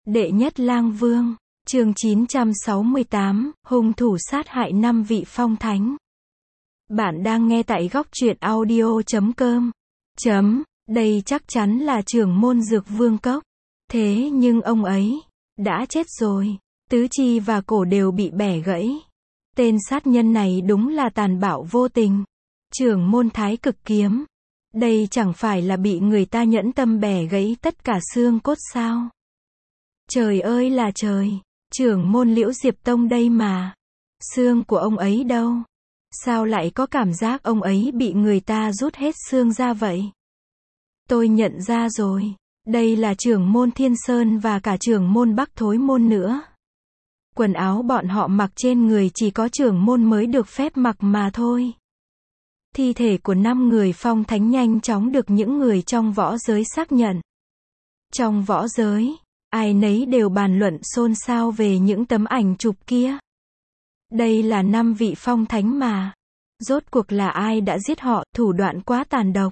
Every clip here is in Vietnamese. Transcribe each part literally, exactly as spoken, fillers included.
Đệ nhất lang vương, chương chín trăm sáu mươi tám, hung thủ sát hại năm vị phong thánh. Bạn đang nghe tại góc truyện audio chấm com. Chấm, đây chắc chắn là trưởng môn Dược Vương Cốc. Thế nhưng ông ấy đã chết rồi, tứ chi và cổ đều bị bẻ gãy. Tên sát nhân này đúng là tàn bạo vô tình. Trưởng môn Thái Cực Kiếm, đây chẳng phải là bị người ta nhẫn tâm bẻ gãy tất cả xương cốt sao? Trời ơi là trời, trưởng môn Liễu Diệp Tông đây mà. Xương của ông ấy đâu? Sao lại có cảm giác ông ấy bị người ta rút hết xương ra vậy? Tôi nhận ra rồi, đây là trưởng môn Thiên Sơn và cả trưởng môn Bắc Thối Môn nữa. Quần áo bọn họ mặc trên người chỉ có trưởng môn mới được phép mặc mà thôi. Thi thể của năm người phong thánh nhanh chóng được những người trong võ giới xác nhận. Trong võ giới, ai nấy đều bàn luận xôn xao về những tấm ảnh chụp kia. Đây là năm vị phong thánh mà. Rốt cuộc là ai đã giết họ, thủ đoạn quá tàn độc.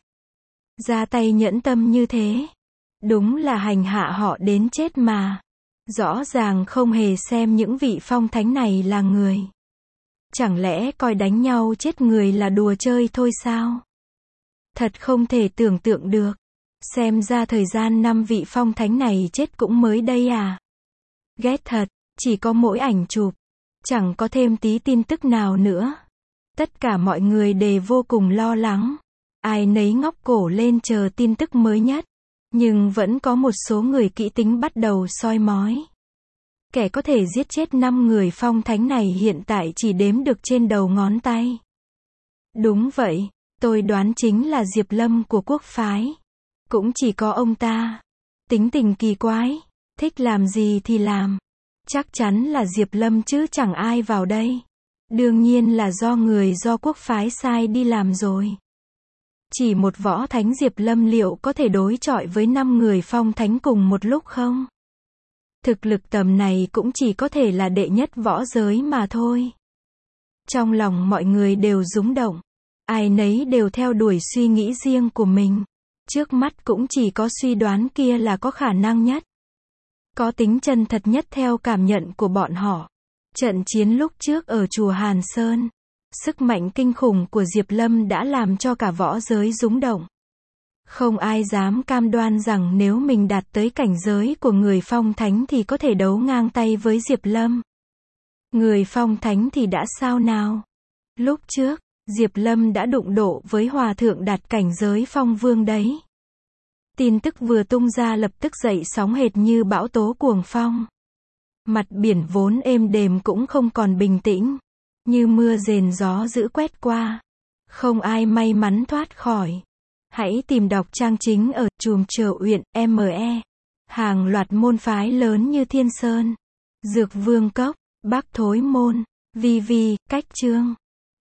Ra tay nhẫn tâm như thế. Đúng là hành hạ họ đến chết mà. Rõ ràng không hề xem những vị phong thánh này là người. Chẳng lẽ coi đánh nhau chết người là đùa chơi thôi sao? Thật không thể tưởng tượng được. Xem ra thời gian năm vị phong thánh này chết cũng mới đây à? Ghét thật, chỉ có mỗi ảnh chụp. Chẳng có thêm tí tin tức nào nữa. Tất cả mọi người đều vô cùng lo lắng. Ai nấy ngóc cổ lên chờ tin tức mới nhất. Nhưng vẫn có một số người kỹ tính bắt đầu soi mói. Kẻ có thể giết chết năm người phong thánh này hiện tại chỉ đếm được trên đầu ngón tay. Đúng vậy, tôi đoán chính là Diệp Lâm của quốc phái. Cũng chỉ có ông ta. Tính tình kỳ quái, thích làm gì thì làm. Chắc chắn là Diệp Lâm chứ chẳng ai vào đây. Đương nhiên là do người do quốc phái sai đi làm rồi. Chỉ một võ thánh Diệp Lâm liệu có thể đối chọi với năm người phong thánh cùng một lúc không? Thực lực tầm này cũng chỉ có thể là đệ nhất võ giới mà thôi. Trong lòng mọi người đều rúng động. Ai nấy đều theo đuổi suy nghĩ riêng của mình. Trước mắt cũng chỉ có suy đoán kia là có khả năng nhất. Có tính chân thật nhất theo cảm nhận của bọn họ. Trận chiến lúc trước ở chùa Hàn Sơn. Sức mạnh kinh khủng của Diệp Lâm đã làm cho cả võ giới rúng động. Không ai dám cam đoan rằng nếu mình đạt tới cảnh giới của người phong thánh thì có thể đấu ngang tay với Diệp Lâm. Người phong thánh thì đã sao nào? Lúc trước, Diệp Lâm đã đụng độ với hòa thượng đạt cảnh giới phong vương đấy. Tin tức vừa tung ra lập tức dậy sóng hệt như bão tố cuồng phong. Mặt biển vốn êm đềm cũng không còn bình tĩnh. Như mưa rền gió dữ quét qua. Không ai may mắn thoát khỏi. Hãy tìm đọc trang chính ở Chùm Chợ Uyển, em e. Hàng loạt môn phái lớn như Thiên Sơn, Dược Vương Cốc, Bắc Thối Môn, Vi Vi, Cách Chương.